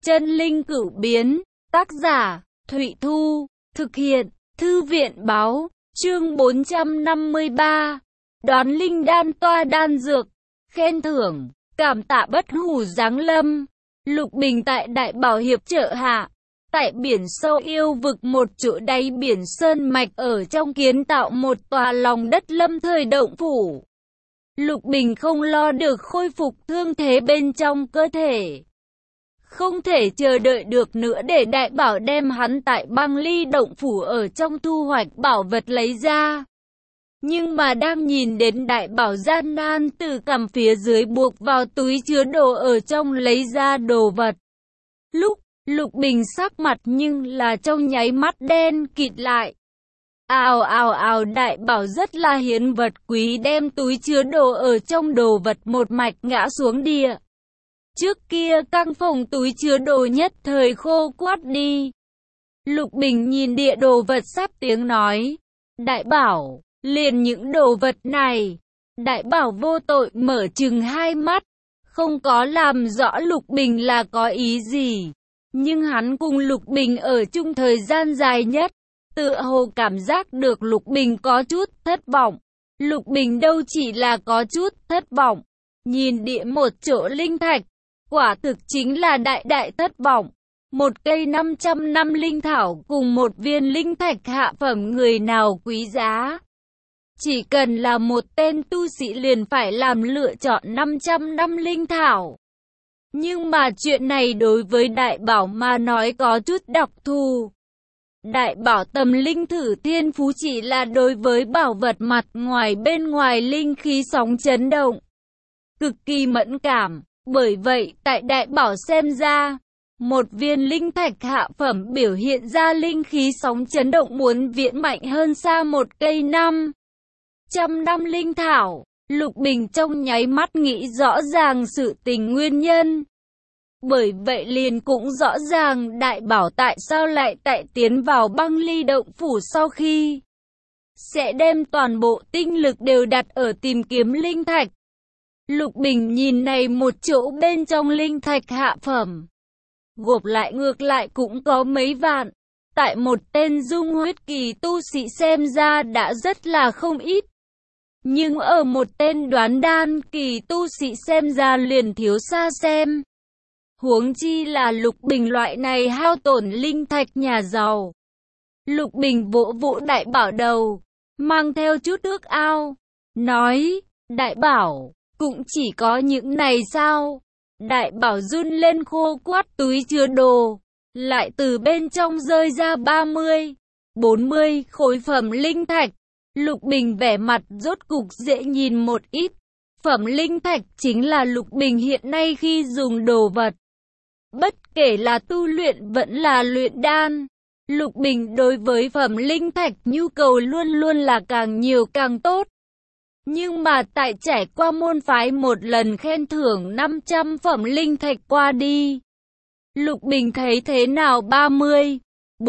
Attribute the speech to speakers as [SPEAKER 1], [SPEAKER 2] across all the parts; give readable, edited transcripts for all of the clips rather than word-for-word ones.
[SPEAKER 1] Chân linh cửu biến, tác giả, Thụy Thu, thực hiện, Thư viện báo, chương 453, đoán linh đan toa đan dược, khen thưởng, cảm tạ bất hủ giáng lâm, Lục Bình tại Đại Bảo Hiệp trợ hạ. Tại biển sâu yêu vực một chỗ đáy biển sơn mạch ở trong kiến tạo một tòa lòng đất lâm thời động phủ. Lục Bình không lo được khôi phục thương thế bên trong cơ thể. Không thể chờ đợi được nữa để Đại Bảo đem hắn tại băng ly động phủ ở trong thu hoạch bảo vật lấy ra. Nhưng mà đang nhìn đến Đại Bảo gian nan từ cằm phía dưới buộc vào túi chứa đồ ở trong lấy ra đồ vật. Lúc Lục Bình sắc mặt nhưng là trong nháy mắt đen kịt lại. Ào ào ào, Đại Bảo rất là hiếm vật quý đem túi chứa đồ ở trong đồ vật một mạch ngã xuống địa. Trước kia căng phòng túi chứa đồ nhất thời khô quắt đi. Lục Bình nhìn địa đồ vật sắp tiếng nói. Đại Bảo, liền những đồ vật này. Đại Bảo vô tội mở trừng hai mắt. Không có làm rõ Lục Bình là có ý gì. Nhưng hắn cùng Lục Bình ở chung thời gian dài nhất. Tựa hồ cảm giác được Lục Bình có chút thất vọng. Lục Bình đâu chỉ là có chút thất vọng. Nhìn địa một chỗ linh thạch. Quả thực chính là đại thất vọng. Một cây 500 năm linh thảo cùng một viên linh thạch hạ phẩm người nào quý giá. Chỉ cần là một tên tu sĩ liền phải làm lựa chọn 500 năm linh thảo. Nhưng mà chuyện này đối với Đại Bảo mà nói có chút đặc thù. Đại Bảo tầm linh thử thiên phú chỉ là đối với bảo vật mặt ngoài bên ngoài linh khí sóng chấn động. Cực kỳ mẫn cảm. Bởi vậy, tại Đại Bảo xem ra, một viên linh thạch hạ phẩm biểu hiện ra linh khí sóng chấn động muốn viễn mạnh hơn xa một cây 500 năm linh thảo. Lục Bình trong nháy mắt nghĩ rõ ràng sự tình nguyên nhân. Bởi vậy liền cũng rõ ràng Đại Bảo tại sao lại tại tiến vào băng ly động phủ sau khi sẽ đem toàn bộ tinh lực đều đặt ở tìm kiếm linh thạch. Lục Bình nhìn này một chỗ bên trong linh thạch hạ phẩm. Gộp lại ngược lại cũng có mấy vạn. Tại một tên dung huyết kỳ tu sĩ xem ra đã rất là không ít. Nhưng ở một tên đoán đan kỳ tu sĩ xem ra liền thiếu xa xem. Huống chi là Lục Bình loại này hao tổn linh thạch nhà giàu. Lục Bình vỗ vỗ Đại Bảo đầu, mang theo chút ước ao. Nói, Đại Bảo, cũng chỉ có những này sao? Đại Bảo run lên khô quắt túi chứa đồ, lại từ bên trong rơi ra 30, 40 khối phẩm linh thạch. Lục Bình vẻ mặt rốt cục dễ nhìn một ít. Phẩm linh thạch chính là Lục Bình hiện nay khi dùng đồ vật. Bất kể là tu luyện vẫn là luyện đan, Lục Bình đối với phẩm linh thạch nhu cầu luôn luôn là càng nhiều càng tốt. Nhưng mà tại trải qua môn phái một lần khen thưởng 500 phẩm linh thạch qua đi, Lục Bình thấy thế nào 30,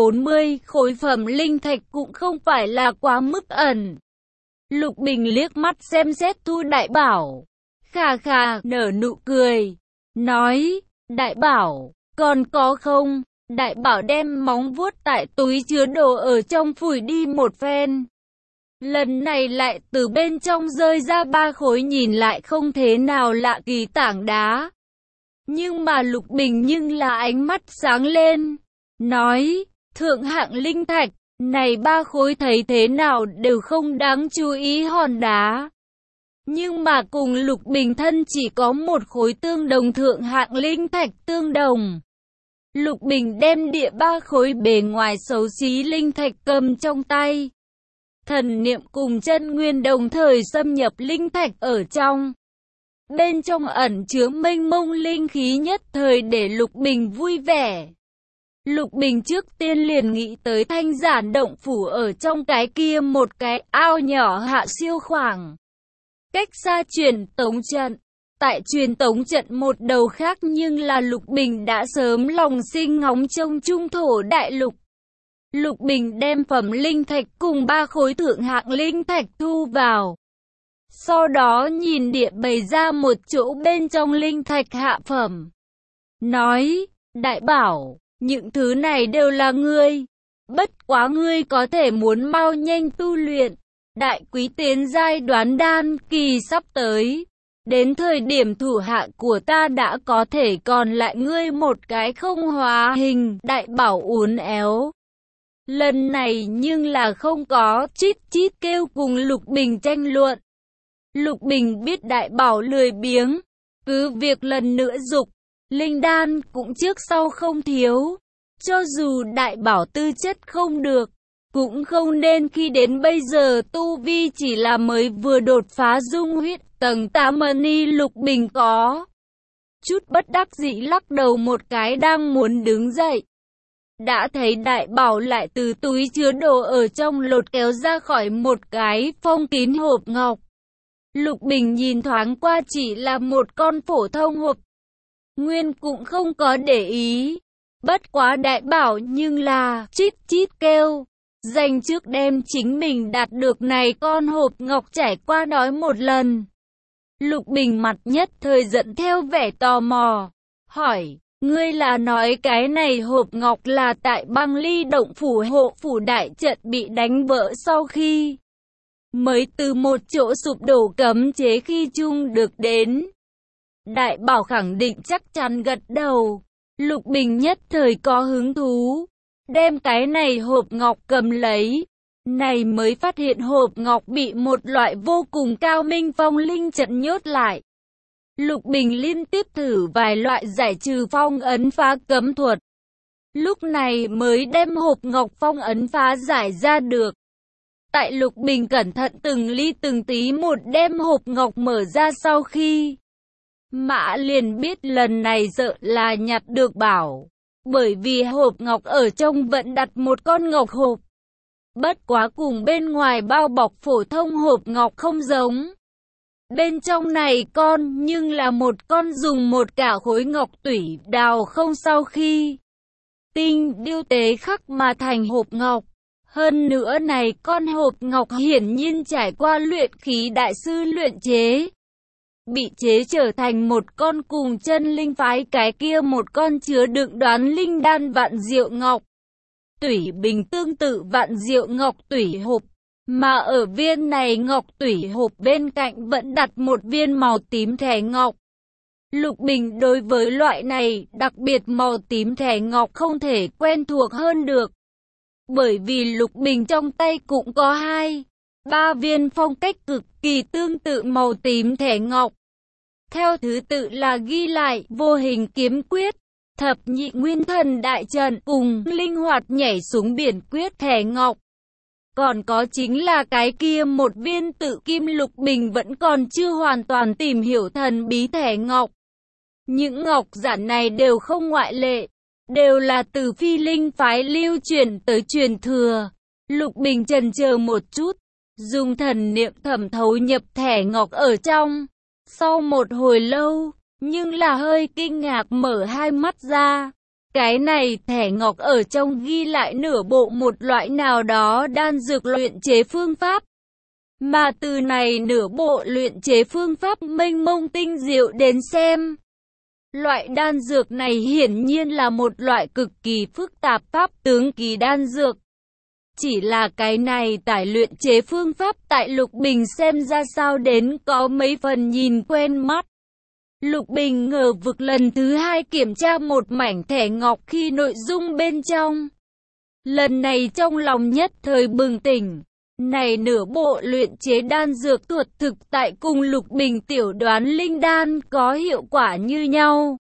[SPEAKER 1] 40 khối phẩm linh thạch cũng không phải là quá mức ẩn. Lục Bình liếc mắt xem xét Thu Đại Bảo, khà khà nở nụ cười, nói, Đại Bảo, còn có không? Đại Bảo đem móng vuốt tại túi chứa đồ ở trong phủi đi một phen. Lần này lại từ bên trong rơi ra 3 khối nhìn lại không thế nào lạ kỳ tảng đá. Nhưng mà Lục Bình nhưng là ánh mắt sáng lên. Nói, thượng hạng linh thạch, này 3 khối thấy thế nào đều không đáng chú ý hòn đá. Nhưng mà cùng Lục Bình thân chỉ có một khối tương đồng thượng hạng linh thạch tương đồng. Lục Bình đem địa 3 khối bề ngoài xấu xí linh thạch cầm trong tay. Thần niệm cùng chân nguyên đồng thời xâm nhập linh thạch ở trong. Bên trong ẩn chứa mênh mông linh khí nhất thời để Lục Bình vui vẻ. Lục Bình trước tiên liền nghĩ tới thanh giản động phủ ở trong cái kia một cái ao nhỏ hạ siêu khoảng. Cách xa truyền tống trận. Tại truyền tống trận một đầu khác nhưng là Lục Bình đã sớm lòng sinh ngóng trông trung thổ đại lục. Lục Bình đem phẩm linh thạch cùng 3 khối thượng hạng linh thạch thu vào. Sau đó nhìn địa bày ra một chỗ bên trong linh thạch hạ phẩm. Nói, Đại bảo, những thứ này đều là ngươi. Bất quá ngươi có thể muốn mau nhanh tu luyện. Đại quý tiến giai đoán đan kỳ sắp tới. Đến thời điểm thủ hạ của ta đã có thể còn lại ngươi một cái không hóa hình. Đại bảo uốn éo. Lần này nhưng là không có chít chít kêu cùng Lục Bình tranh luận. Lục Bình biết đại bảo lười biếng. Cứ việc lần nữa dục. Linh đan cũng trước sau không thiếu. Cho dù đại bảo tư chất không được, cũng không nên khi đến bây giờ tu vi chỉ là mới vừa đột phá dung huyết tầng 8 mani. Lục Bình có chút bất đắc dĩ lắc đầu một cái đang muốn đứng dậy. Đã thấy đại bảo lại từ túi chứa đồ ở trong lột kéo ra khỏi một cái phong kín hộp ngọc. Lục Bình nhìn thoáng qua chỉ là một con phổ thông hộp. Nguyên cũng không có để ý. Bất quá đại bảo nhưng là chít chít kêu. Dành trước đêm chính mình đạt được này con hộp ngọc trải qua nói một lần. Lục Bình mặt nhất thời giận theo vẻ tò mò. Hỏi, ngươi là nói cái này hộp ngọc là tại Băng Ly động phủ hộ phủ đại trận bị đánh vỡ sau khi mới từ một chỗ sụp đổ cấm chế khi chung được đến. Đại bảo khẳng định chắc chắn gật đầu. Lục Bình nhất thời có hứng thú. Đem cái này hộp ngọc cầm lấy. Này mới phát hiện hộp ngọc bị một loại vô cùng cao minh phong linh trận nhốt lại. Lục Bình liên tiếp thử vài loại giải trừ phong ấn phá cấm thuật. Lúc này mới đem hộp ngọc phong ấn phá giải ra được. Tại Lục Bình cẩn thận từng ly từng tí một đem hộp ngọc mở ra sau khi Mã liền biết lần này sợ là nhặt được bảo. Bởi vì hộp ngọc ở trong vẫn đặt một con ngọc hộp. Bất quá cùng bên ngoài bao bọc phổ thông hộp ngọc không giống. Bên trong này con nhưng là một con dùng một cả khối ngọc tủy đào không sau khi tinh điêu tế khắc mà thành hộp ngọc. Hơn nữa này con hộp ngọc hiển nhiên trải qua luyện khí đại sư luyện chế. Bị chế trở thành một con cùng chân linh phái cái kia một con chứa đựng đoán linh đan vạn diệu ngọc tủy bình tương tự vạn diệu ngọc tủy hộp. Mà ở viên này ngọc tủy hộp bên cạnh vẫn đặt một viên màu tím thẻ ngọc. Lục Bình đối với loại này đặc biệt màu tím thẻ ngọc không thể quen thuộc hơn được. Bởi vì Lục Bình trong tay cũng có 2-3 viên phong cách cực kỳ tương tự màu tím thẻ ngọc. Theo thứ tự là ghi lại vô hình kiếm quyết, thập nhị nguyên thần đại trận cùng linh hoạt nhảy xuống biển quyết thẻ ngọc. Còn có chính là cái kia một viên tự kim. Lục Bình vẫn còn chưa hoàn toàn tìm hiểu thần bí thẻ ngọc. Những ngọc giản này đều không ngoại lệ, đều là từ Phi Linh phái lưu truyền tới truyền thừa. Lục Bình chần chờ một chút, dùng thần niệm thẩm thấu nhập thẻ ngọc ở trong. Sau một hồi lâu, nhưng là hơi kinh ngạc mở hai mắt ra. Cái này thẻ ngọc ở trong ghi lại nửa bộ một loại nào đó đan dược luyện chế phương pháp. Mà từ này nửa bộ luyện chế phương pháp mênh mông tinh diệu đến xem. Loại đan dược này hiển nhiên là một loại cực kỳ phức tạp pháp tướng kỳ đan dược. Chỉ là cái này tải luyện chế phương pháp tại Lục Bình xem ra sao đến có mấy phần nhìn quen mắt. Lục Bình ngờ vực lần thứ hai kiểm tra một mảnh thẻ ngọc khi nội dung bên trong. Lần này trong lòng nhất thời bừng tỉnh. Này nửa bộ luyện chế đan dược thuật thực tại cùng Lục Bình tiểu đoán linh đan có hiệu quả như nhau.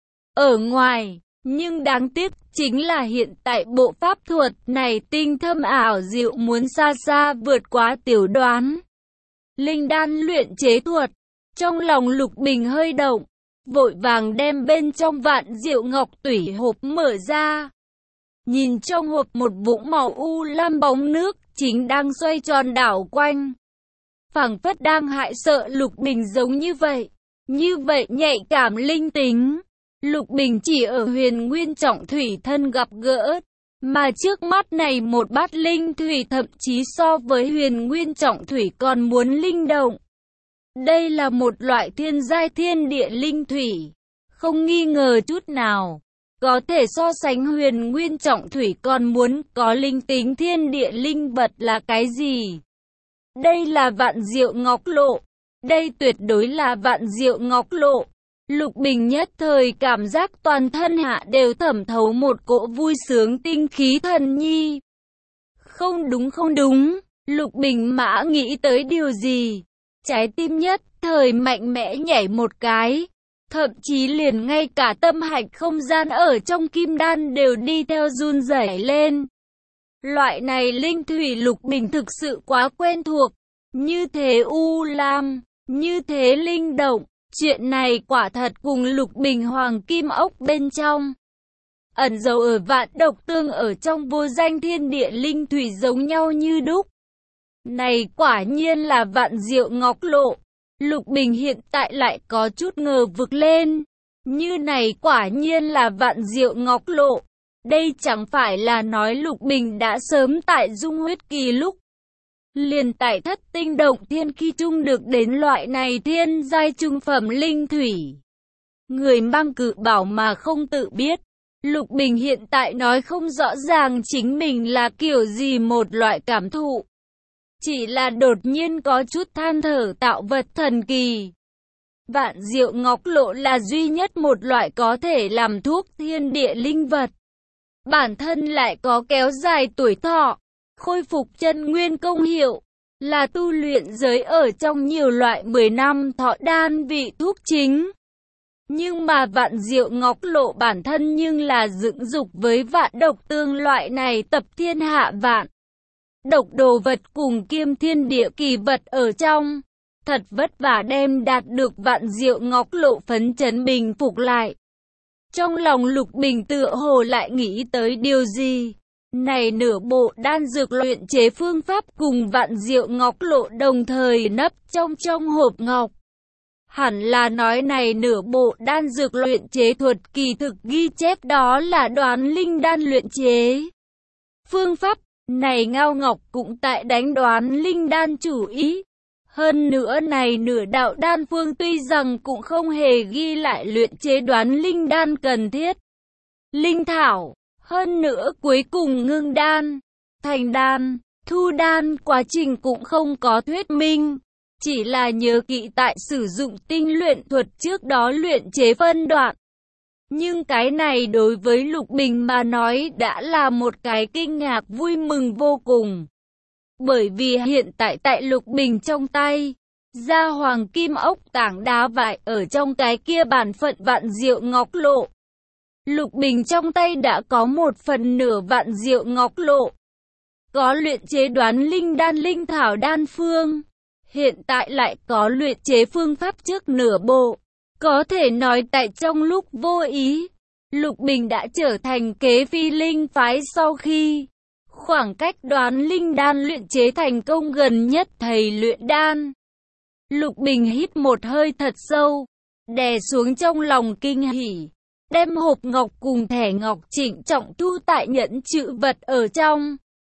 [SPEAKER 1] Ở ngoài, nhưng đáng tiếc chính là hiện tại bộ pháp thuật này tinh thâm ảo diệu muốn xa xa vượt quá tiểu đoán linh đan luyện chế thuật. Trong lòng Lục Bình hơi động, vội vàng đem bên trong vạn diệu ngọc tủy hộp mở ra. Nhìn trong hộp một vũng màu u lam bóng nước chính đang xoay tròn đảo quanh. Phảng phất đang hại sợ Lục Bình giống như vậy. Như vậy nhạy cảm linh tính. Lục Bình chỉ ở Huyền Nguyên Trọng Thủy thân gặp gỡ. Mà trước mắt này một bát linh thủy thậm chí so với Huyền Nguyên Trọng Thủy còn muốn linh động. Đây là một loại thiên giai thiên địa linh thủy. Không nghi ngờ chút nào. có thể so sánh huyền nguyên trọng thủy, còn muốn có linh tính thiên địa linh vật là cái gì? Đây là Vạn Diệu Ngọc Lộ. Đây tuyệt đối là Vạn Diệu Ngọc Lộ. Lục Bình nhất thời cảm giác toàn thân hạ đều thẩm thấu một cỗ vui sướng tinh khí thần nhi. Không đúng, Lục Bình mã nghĩ tới điều gì? Trái tim nhất thời mạnh mẽ nhảy một cái. Thậm chí liền ngay cả tâm hạch không gian ở trong kim đan đều đi theo run rẩy lên. Loại này linh thủy Lục Bình thực sự quá quen thuộc. Như thế u lam, như thế linh động. Chuyện này quả thật cùng Lục Bình hoàng kim ốc bên trong ẩn dấu ở Vạn Độc Tương ở trong vô danh thiên địa linh thủy giống nhau như đúc. Này quả nhiên là Vạn Diệu Ngọc Lộ. Lục Bình hiện tại lại có chút ngờ vực lên. Như này quả nhiên là Vạn Diệu Ngọc Lộ. Đây chẳng phải là nói Lục Bình đã sớm tại dung huyết kỳ lúc liền tại Thất Tinh Động Thiên khi trung được đến loại này thiên giai trung phẩm linh thủy. Người mang cự bảo mà không tự biết. Lục Bình hiện tại nói không rõ ràng chính mình là kiểu gì một loại cảm thụ. Chỉ là đột nhiên có chút than thở tạo vật thần kỳ. Vạn Diệu Ngọc Lộ là duy nhất một loại có thể làm thuốc thiên địa linh vật. Bản thân lại có kéo dài tuổi thọ, khôi phục chân nguyên công hiệu, là tu luyện giới ở trong nhiều loại 10 năm thọ đan vị thuốc chính. Nhưng mà Vạn Diệu Ngọc Lộ bản thân nhưng là dựng dục với Vạn Độc Tương loại này tập thiên hạ vạn độc đồ vật cùng kiêm thiên địa kỳ vật ở trong. Thật vất vả đem đạt được Vạn Diệu Ngọc Lộ phấn chấn bình phục lại. Trong lòng Lục Bình tựa hồ lại nghĩ tới điều gì. Này nửa bộ đan dược luyện chế phương pháp cùng Vạn Diệu Ngọc Lộ đồng thời nấp trong hộp ngọc. Hẳn là nói này nửa bộ đan dược luyện chế thuật kỳ thực ghi chép đó là Đoán Linh đan luyện chế phương pháp. Này Ngao Ngọc cũng tại đánh Đoán Linh đan chủ ý. Hơn nữa này nửa đạo đan phương tuy rằng cũng không hề ghi lại luyện chế Đoán Linh đan cần thiết linh thảo. Hơn nữa cuối cùng ngưng đan, thành đan, thu đan quá trình cũng không có thuyết minh. Chỉ là nhớ kỹ tại sử dụng tinh luyện thuật trước đó luyện chế phân đoạn. Nhưng cái này đối với Lục Bình mà nói đã là một cái kinh ngạc vui mừng vô cùng. Bởi vì hiện tại tại Lục Bình trong tay, ra hoàng kim ốc tảng đá vại ở trong cái kia bản phận Vạn Diệu Ngọc Lộ. Lục Bình trong tay đã có 1/4 Vạn Diệu Ngọc Lộ. Có luyện chế Đoán Linh đan linh thảo đan phương. Hiện tại lại có luyện chế phương pháp trước nửa bộ. Có thể nói tại trong lúc vô ý, Lục Bình đã trở thành kế phi linh phái sau khi khoảng cách Đoán Linh đan luyện chế thành công gần nhất thầy luyện đan. Lục Bình hít một hơi thật sâu, đè xuống trong lòng kinh hỉ, đem hộp ngọc cùng thẻ ngọc trịnh trọng thu tại nhẫn trữ vật ở trong.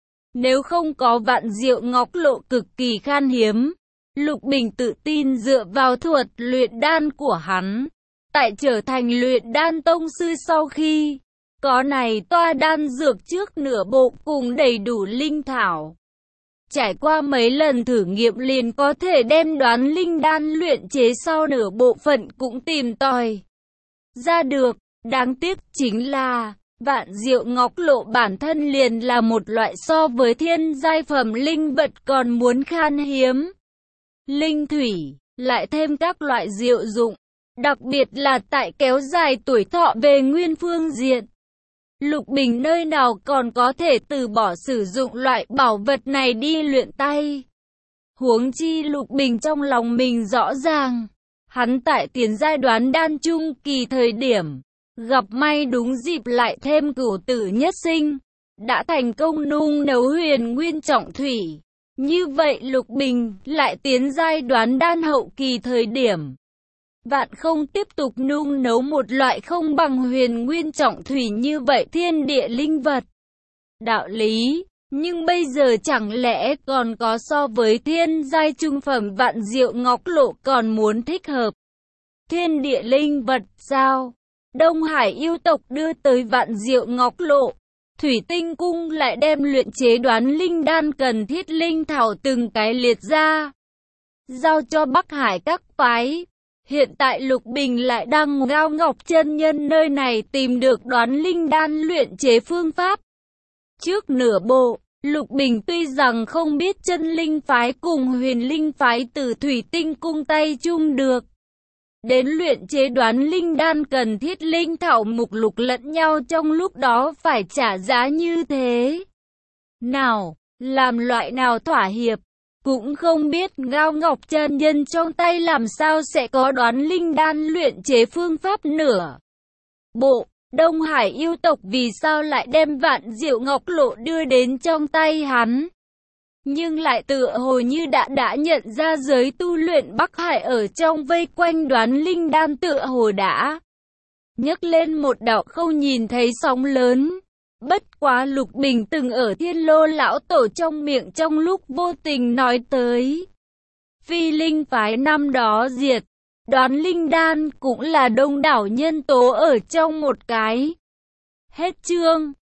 [SPEAKER 1] Nếu không có Vạn Diệu Ngọc Lộ cực kỳ khan hiếm, Lục Bình tự tin dựa vào thuật luyện đan của hắn, tại trở thành luyện đan tông sư sau khi có này toa đan dược trước nửa bộ cùng đầy đủ linh thảo. Trải qua mấy lần thử nghiệm liền có thể đem Đoán Linh đan luyện chế sau nửa bộ phận cũng tìm tòi ra được. Đáng tiếc chính là Vạn Diệu Ngọc Lộ bản thân liền là một loại so với thiên giai phẩm linh vật còn muốn khan hiếm linh thủy, lại thêm các loại diệu dụng, đặc biệt là tại kéo dài tuổi thọ về nguyên phương diện. Lục Bình nơi nào còn có thể từ bỏ sử dụng loại bảo vật này đi luyện tay. Huống chi Lục Bình trong lòng mình rõ ràng, hắn tại tiền giai Đoán đan trung kỳ thời điểm, gặp may đúng dịp lại thêm cửu tử nhất sinh, đã thành công nung nấu huyền nguyên trọng thủy. Như vậy Lục Bình lại tiến giai Đoán đan hậu kỳ thời điểm, vạn không tiếp tục nung nấu một loại không bằng huyền nguyên trọng thủy như vậy thiên địa linh vật. Đạo lý, nhưng bây giờ chẳng lẽ còn có so với thiên giai trung phẩm Vạn Diệu Ngọc Lộ còn muốn thích hợp thiên địa linh vật sao? Đông Hải yêu tộc đưa tới Vạn Diệu Ngọc Lộ, Thủy Tinh Cung lại đem luyện chế Đoán Linh Đan cần thiết linh thảo từng cái liệt ra, giao cho Bắc Hải các phái. Hiện tại Lục Bình lại đang Ngao Ngọc chân nhân nơi này tìm được Đoán Linh Đan luyện chế phương pháp. Trước nửa bộ, Lục Bình tuy rằng không biết chân linh phái cùng huyền linh phái từ Thủy Tinh Cung tay chung được đến luyện chế Đoán Linh Đan cần thiết linh thảo mục lục lẫn nhau trong lúc đó phải trả giá như thế nào, làm loại nào thỏa hiệp, cũng không biết Ngao Ngọc chân nhân trong tay làm sao sẽ có Đoán Linh Đan luyện chế phương pháp nửa bộ. Đông Hải yêu tộc vì sao lại đem Vạn Diệu Ngọc Lộ đưa đến trong tay hắn? Nhưng lại tựa hồ như đã nhận ra giới tu luyện Bắc Hải ở trong vây quanh Đoán Linh Đan tựa hồ đã nhấc lên một đạo không nhìn thấy sóng lớn. Bất quá Lục Bình từng ở Thiên Lô lão tổ trong miệng trong lúc vô tình nói tới Phi Linh phái năm đó diệt Đoán Linh Đan cũng là đông đảo nhân tố ở trong một cái. Hết chương.